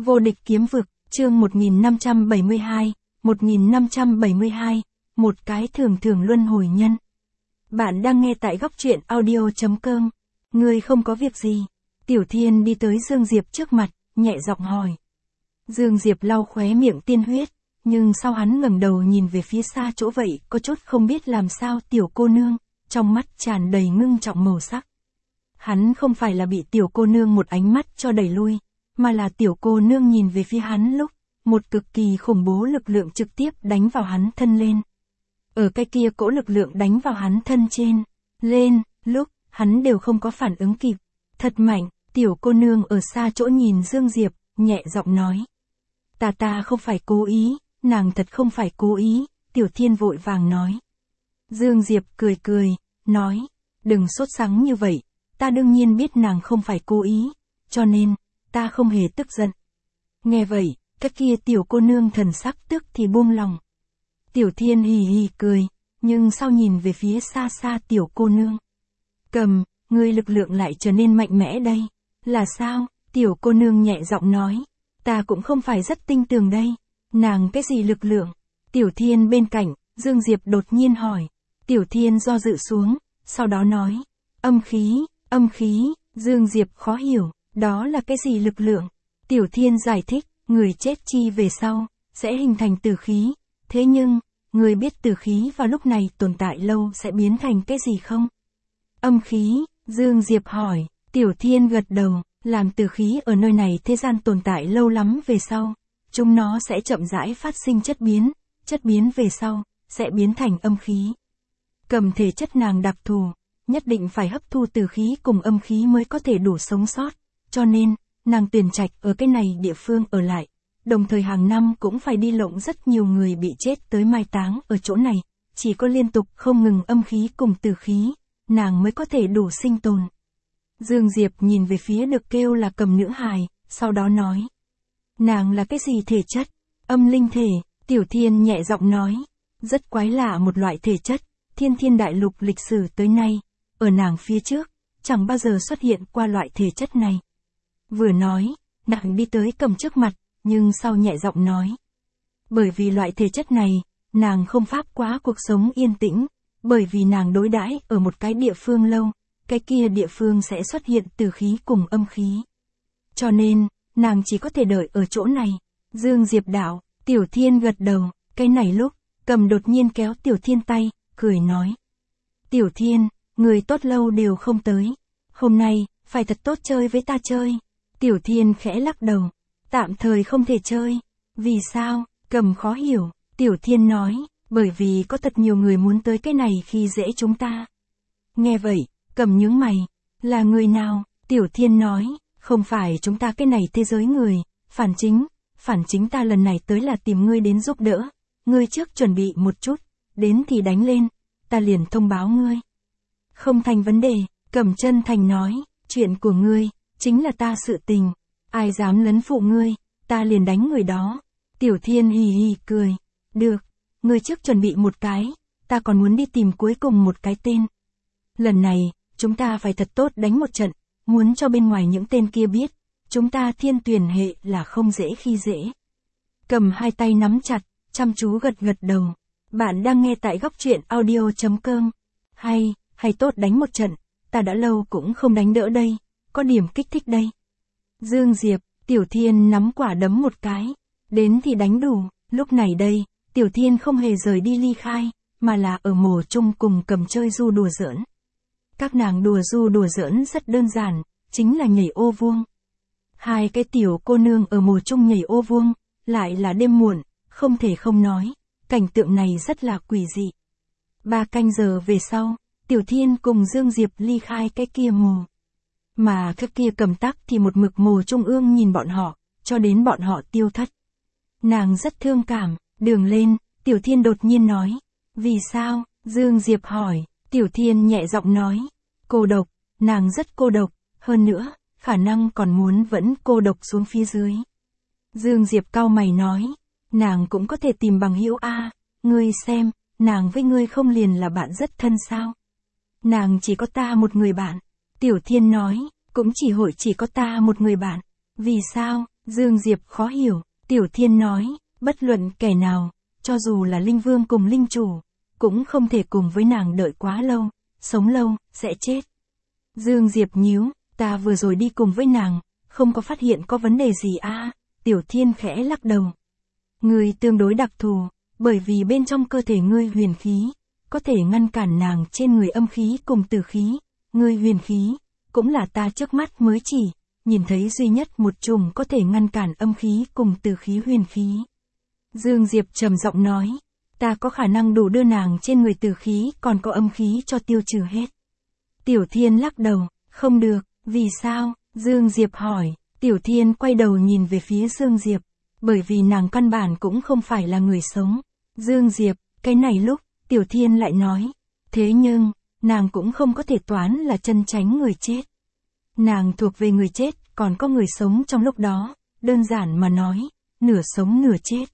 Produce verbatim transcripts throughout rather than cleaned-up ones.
Vô địch kiếm vực, chương một nghìn năm trăm bảy mươi hai, một nghìn năm trăm bảy mươi hai, một cái thường thường luân hồi nhân. Bạn đang nghe tại góc truyện audio.com. Ngươi không có việc gì. Tiểu Thiên đi tới Dương Diệp trước mặt, nhẹ giọng hỏi. Dương Diệp lau khóe miệng tiên huyết, nhưng sau hắn ngẩng đầu nhìn về phía xa chỗ vậy, có chút không biết làm sao. Tiểu cô nương, trong mắt tràn đầy ngưng trọng màu sắc. Hắn không phải là bị tiểu cô nương một ánh mắt cho đẩy lui, mà là tiểu cô nương nhìn về phía hắn lúc, một cực kỳ khủng bố lực lượng trực tiếp đánh vào hắn thân lên. Ở cái kia cỗ lực lượng đánh vào hắn thân trên, lên, lúc, hắn đều không có phản ứng kịp. Thật mạnh, tiểu cô nương ở xa chỗ nhìn Dương Diệp, nhẹ giọng nói. Ta ta không phải cố ý, nàng thật không phải cố ý, Tiểu Thiên vội vàng nói. Dương Diệp cười cười, nói, đừng sốt sắng như vậy, ta đương nhiên biết nàng không phải cố ý, cho nên, ta không hề tức giận. Nghe vậy, cái kia tiểu cô nương thần sắc tức thì buông lòng. Tiểu Thiên hì hì cười, nhưng sau nhìn về phía xa xa tiểu cô nương. Cầm, ngươi lực lượng lại trở nên mạnh mẽ đây. Là sao? Tiểu cô nương nhẹ giọng nói. Ta cũng không phải rất tinh tường đây. Nàng cái gì lực lượng? Tiểu Thiên bên cạnh, Dương Diệp đột nhiên hỏi. Tiểu Thiên do dự xuống, sau đó nói. Âm khí, âm khí, Dương Diệp khó hiểu, đó là cái gì lực lượng? Tiểu Thiên giải thích, người chết chi về sau, sẽ hình thành tử khí. Thế nhưng, người biết tử khí vào lúc này tồn tại lâu sẽ biến thành cái gì không? Âm khí, Dương Diệp hỏi, Tiểu Thiên gật đầu, làm tử khí ở nơi này thế gian tồn tại lâu lắm về sau, chúng nó sẽ chậm rãi phát sinh chất biến, chất biến về sau, sẽ biến thành âm khí. Cầm thể chất nàng đặc thù, nhất định phải hấp thu tử khí cùng âm khí mới có thể đủ sống sót, cho nên, nàng tuyển trạch ở cái này địa phương ở lại, đồng thời hàng năm cũng phải đi lộng rất nhiều người bị chết tới mai táng ở chỗ này, chỉ có liên tục không ngừng âm khí cùng tử khí, nàng mới có thể đủ sinh tồn. Dương Diệp nhìn về phía được kêu là Cầm nữ hài, sau đó nói. Nàng là cái gì thể chất? Âm linh thể, Tiểu Thiên nhẹ giọng nói. Rất quái lạ một loại thể chất, thiên thiên đại lục lịch sử tới nay, ở nàng phía trước, chẳng bao giờ xuất hiện qua loại thể chất này. Vừa nói, nàng đi tới Cầm trước mặt, nhưng sau nhẹ giọng nói. Bởi vì loại thể chất này, nàng không pháp quá cuộc sống yên tĩnh, bởi vì nàng đối đãi ở một cái địa phương lâu, cái kia địa phương sẽ xuất hiện tử khí cùng âm khí. Cho nên, nàng chỉ có thể đợi ở chỗ này. Dương Diệp đạo, Tiểu Thiên gật đầu, cái này lúc, Cầm đột nhiên kéo Tiểu Thiên tay, cười nói. Tiểu Thiên, người tốt lâu đều không tới. Hôm nay, phải thật tốt chơi với ta chơi. Tiểu Thiên khẽ lắc đầu, tạm thời không thể chơi. Vì sao? Cầm khó hiểu, Tiểu Thiên nói, bởi vì có thật nhiều người muốn tới cái này khi dễ chúng ta. Nghe vậy, Cầm nhướng mày, là người nào? Tiểu Thiên nói, không phải chúng ta cái này thế giới người, phản chính, phản chính ta lần này tới là tìm ngươi đến giúp đỡ, ngươi trước chuẩn bị một chút, đến thì đánh lên, ta liền thông báo ngươi. Không thành vấn đề, Cầm chân thành nói, chuyện của ngươi, chính là ta sự tình, ai dám lấn phụ ngươi, ta liền đánh người đó. Tiểu Thiên hì hì cười, được, ngươi trước chuẩn bị một cái, ta còn muốn đi tìm cuối cùng một cái tên. Lần này, chúng ta phải thật tốt đánh một trận, muốn cho bên ngoài những tên kia biết, chúng ta Thiên Tuyền hệ là không dễ khi dễ. Cầm hai tay nắm chặt, chăm chú gật gật đầu. Bạn đang nghe tại góc truyện audio.com. Hay, hay tốt đánh một trận, ta đã lâu cũng không đánh đỡ đây, có điểm kích thích đây. Dương Diệp, Tiểu Thiên nắm quả đấm một cái, đến thì đánh đủ, lúc này đây, Tiểu Thiên không hề rời đi ly khai, mà là ở mồ chung cùng Cầm chơi du đùa giỡn. Các nàng đùa du đùa giỡn rất đơn giản, chính là nhảy ô vuông. Hai cái tiểu cô nương ở mồ chung nhảy ô vuông, lại là đêm muộn, không thể không nói, cảnh tượng này rất là quỷ dị. Ba canh giờ về sau, Tiểu Thiên cùng Dương Diệp ly khai cái kia mồ. Mà cái kia Cầm tắc thì một mực mồ trung ương nhìn bọn họ, cho đến bọn họ tiêu thất. Nàng rất thương cảm, đường lên, Tiểu Thiên đột nhiên nói. Vì sao? Dương Diệp hỏi. Tiểu Thiên nhẹ giọng nói, cô độc, nàng rất cô độc, hơn nữa, khả năng còn muốn vẫn cô độc xuống phía dưới. Dương Diệp cau mày nói, nàng cũng có thể tìm bằng hữu a, ngươi xem, nàng với ngươi không liền là bạn rất thân sao? Nàng chỉ có ta một người bạn. Tiểu Thiên nói, cũng chỉ hội chỉ có ta một người bạn. Vì sao? Dương Diệp khó hiểu, Tiểu Thiên nói, bất luận kẻ nào, cho dù là linh vương cùng linh chủ, cũng không thể cùng với nàng đợi quá lâu, sống lâu, sẽ chết. Dương Diệp nhíu, ta vừa rồi đi cùng với nàng, không có phát hiện có vấn đề gì à, Tiểu Thiên khẽ lắc đầu. Ngươi tương đối đặc thù, bởi vì bên trong cơ thể ngươi huyền khí, có thể ngăn cản nàng trên người âm khí cùng tử khí, ngươi huyền khí, cũng là ta trước mắt mới chỉ, nhìn thấy duy nhất một chùm có thể ngăn cản âm khí cùng tử khí huyền khí. Dương Diệp trầm giọng nói, ta có khả năng đủ đưa nàng trên người tử khí còn có âm khí cho tiêu trừ hết. Tiểu Thiên lắc đầu, không được, vì sao? Dương Diệp hỏi, Tiểu Thiên quay đầu nhìn về phía Dương Diệp, bởi vì nàng căn bản cũng không phải là người sống. Dương Diệp, cái này lúc, Tiểu Thiên lại nói, thế nhưng, nàng cũng không có thể toán là chân tránh người chết. Nàng thuộc về người chết, còn có người sống trong lúc đó, đơn giản mà nói, nửa sống nửa chết.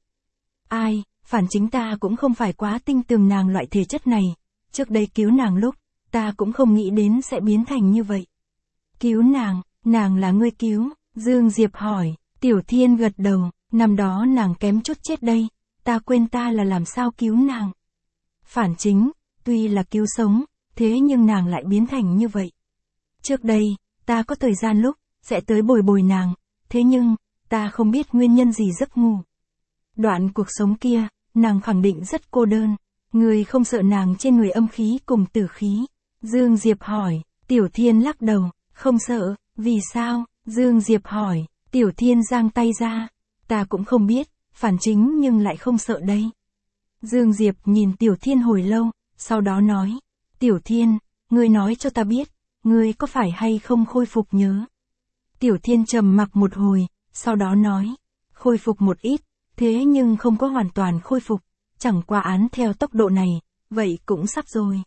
Ai, phản chính ta cũng không phải quá tin tưởng nàng loại thể chất này, trước đây cứu nàng lúc, ta cũng không nghĩ đến sẽ biến thành như vậy. Cứu nàng, nàng là ngươi cứu, Dương Diệp hỏi, Tiểu Thiên gật đầu, năm đó nàng kém chút chết đây, ta quên ta là làm sao cứu nàng. Phản chính, tuy là cứu sống, thế nhưng nàng lại biến thành như vậy. Trước đây, ta có thời gian lúc, sẽ tới bồi bồi nàng, thế nhưng, ta không biết nguyên nhân gì giấc ngủ. Đoạn cuộc sống kia, nàng khẳng định rất cô đơn, người không sợ nàng trên người âm khí cùng tử khí. Dương Diệp hỏi, Tiểu Thiên lắc đầu, không sợ, vì sao? Dương Diệp hỏi, Tiểu Thiên giang tay ra, ta cũng không biết, phản chính nhưng lại không sợ đây. Dương Diệp nhìn Tiểu Thiên hồi lâu, sau đó nói, Tiểu Thiên, ngươi nói cho ta biết, ngươi có phải hay không khôi phục nhớ? Tiểu Thiên trầm mặc một hồi, sau đó nói, khôi phục một ít, thế nhưng không có hoàn toàn khôi phục, chẳng qua án theo tốc độ này, vậy cũng sắp rồi.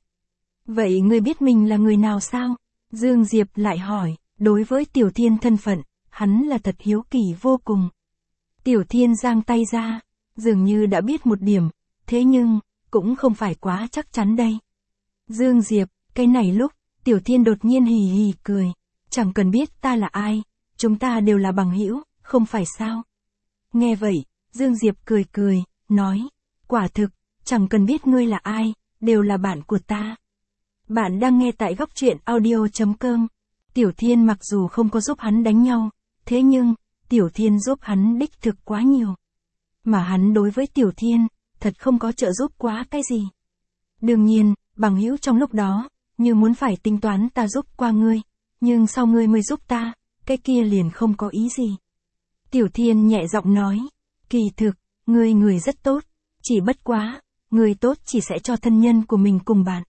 Vậy ngươi biết mình là người nào sao? Dương Diệp lại hỏi, đối với Tiểu Thiên thân phận, hắn là thật hiếu kỳ vô cùng. Tiểu Thiên giang tay ra, dường như đã biết một điểm, thế nhưng, cũng không phải quá chắc chắn đây. Dương Diệp, cái này lúc, Tiểu Thiên đột nhiên hì hì cười, chẳng cần biết ta là ai, chúng ta đều là bằng hữu, không phải sao? Nghe vậy, Dương Diệp cười cười, nói, quả thực, chẳng cần biết ngươi là ai, đều là bạn của ta. Bạn đang nghe tại góc truyện audio chấm com. Tiểu Thiên mặc dù không có giúp hắn đánh nhau, thế nhưng, Tiểu Thiên giúp hắn đích thực quá nhiều. Mà hắn đối với Tiểu Thiên, thật không có trợ giúp quá cái gì. Đương nhiên, bằng hữu trong lúc đó, như muốn phải tính toán ta giúp qua ngươi, nhưng sau ngươi mới giúp ta, cái kia liền không có ý gì. Tiểu Thiên nhẹ giọng nói, kỳ thực, ngươi người rất tốt, chỉ bất quá, người tốt chỉ sẽ cho thân nhân của mình cùng bạn.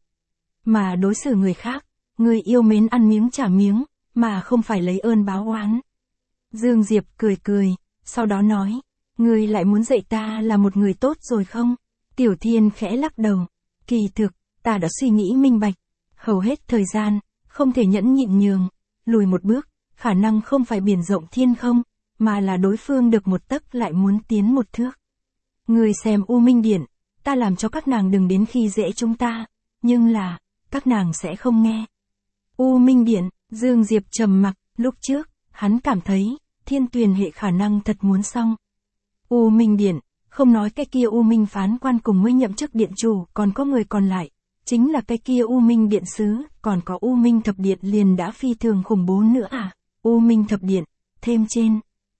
Mà đối xử người khác, người yêu mến ăn miếng trả miếng, mà không phải lấy ơn báo oán. Dương Diệp cười cười, sau đó nói, ngươi lại muốn dạy ta là một người tốt rồi không? Tiểu Thiên khẽ lắc đầu, kỳ thực, ta đã suy nghĩ minh bạch, hầu hết thời gian, không thể nhẫn nhịn nhường, lùi một bước, khả năng không phải biển rộng thiên không, mà là đối phương được một tấc lại muốn tiến một thước. Ngươi xem U Minh Điện, ta làm cho các nàng đừng đến khi dễ chúng ta, nhưng là, các nàng sẽ không nghe. U Minh Điện, Dương Diệp trầm mặc, lúc trước, hắn cảm thấy, Thiên Tuyền hệ khả năng thật muốn xong. U Minh Điện, không nói cái kia U Minh phán quan cùng mới nhậm chức điện chủ, còn có người còn lại, chính là cái kia U Minh Điện sứ, còn có U Minh Thập Điện liền đã phi thường khủng bố nữa à, U Minh Thập Điện, thêm trên,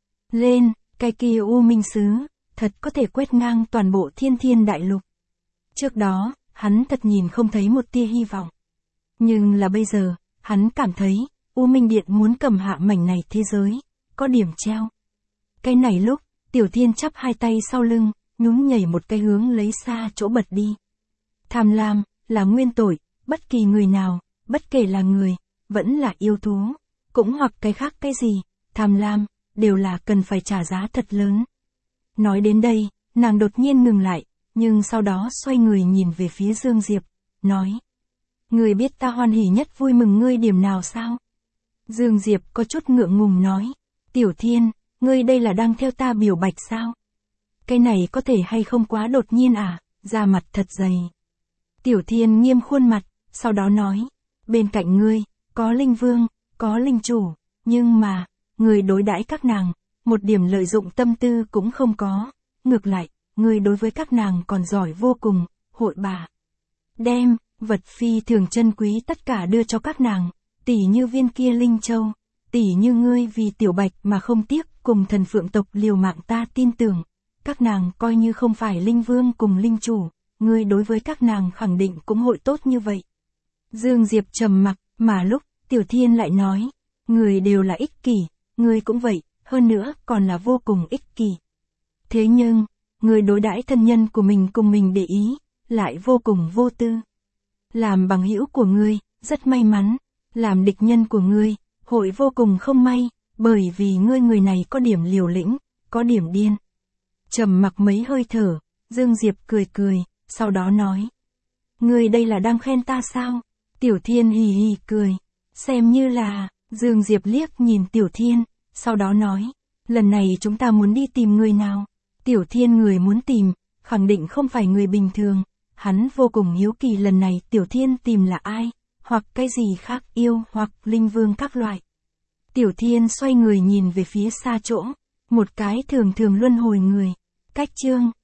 lên, cái kia U Minh sứ, thật có thể quét ngang toàn bộ thiên thiên đại lục. Trước đó, hắn thật nhìn không thấy một tia hy vọng. Nhưng là bây giờ, hắn cảm thấy, U Minh Điện muốn cầm hạ mảnh này thế giới, có điểm treo. Cái này lúc, Tiểu Thiên chắp hai tay sau lưng, nhún nhảy một cái hướng lấy xa chỗ bật đi. Tham lam, là nguyên tội, bất kỳ người nào, bất kể là người, vẫn là yêu thú, cũng hoặc cái khác cái gì, tham lam, đều là cần phải trả giá thật lớn. Nói đến đây, nàng đột nhiên ngừng lại, nhưng sau đó xoay người nhìn về phía Dương Diệp, nói. Ngươi biết ta hoan hỉ nhất vui mừng ngươi điểm nào sao? Dương Diệp có chút ngượng ngùng nói. Tiểu Thiên, ngươi đây là đang theo ta biểu bạch sao? Cái này có thể hay không quá đột nhiên à, da mặt thật dày. Tiểu Thiên nghiêm khuôn mặt, sau đó nói. Bên cạnh ngươi, có linh vương, có linh chủ, nhưng mà, ngươi đối đãi các nàng, một điểm lợi dụng tâm tư cũng không có. Ngược lại, ngươi đối với các nàng còn giỏi vô cùng, hội bà. Đem, vật phi thường chân quý tất cả đưa cho các nàng, tỉ như viên kia linh châu, tỉ như ngươi vì tiểu bạch mà không tiếc cùng thần phượng tộc liều mạng ta tin tưởng. Các nàng coi như không phải linh vương cùng linh chủ, ngươi đối với các nàng khẳng định cũng hội tốt như vậy. Dương Diệp trầm mặc, mà lúc, Tiểu Thiên lại nói, người đều là ích kỷ, ngươi cũng vậy, hơn nữa còn là vô cùng ích kỷ. Thế nhưng, người đối đãi thân nhân của mình cùng mình để ý, lại vô cùng vô tư. Làm bằng hữu của ngươi, rất may mắn, làm địch nhân của ngươi, hội vô cùng không may, bởi vì ngươi người này có điểm liều lĩnh, có điểm điên. Trầm mặc mấy hơi thở, Dương Diệp cười cười, sau đó nói. Ngươi đây là đang khen ta sao? Tiểu Thiên hì hì cười, xem như là, Dương Diệp liếc nhìn Tiểu Thiên, sau đó nói, lần này chúng ta muốn đi tìm người nào? Tiểu Thiên người muốn tìm, khẳng định không phải người bình thường, hắn vô cùng hiếu kỳ lần này Tiểu Thiên tìm là ai, hoặc cái gì khác yêu hoặc linh vương các loại. Tiểu Thiên xoay người nhìn về phía xa chỗ, một cái thường thường luân hồi người, cách chương.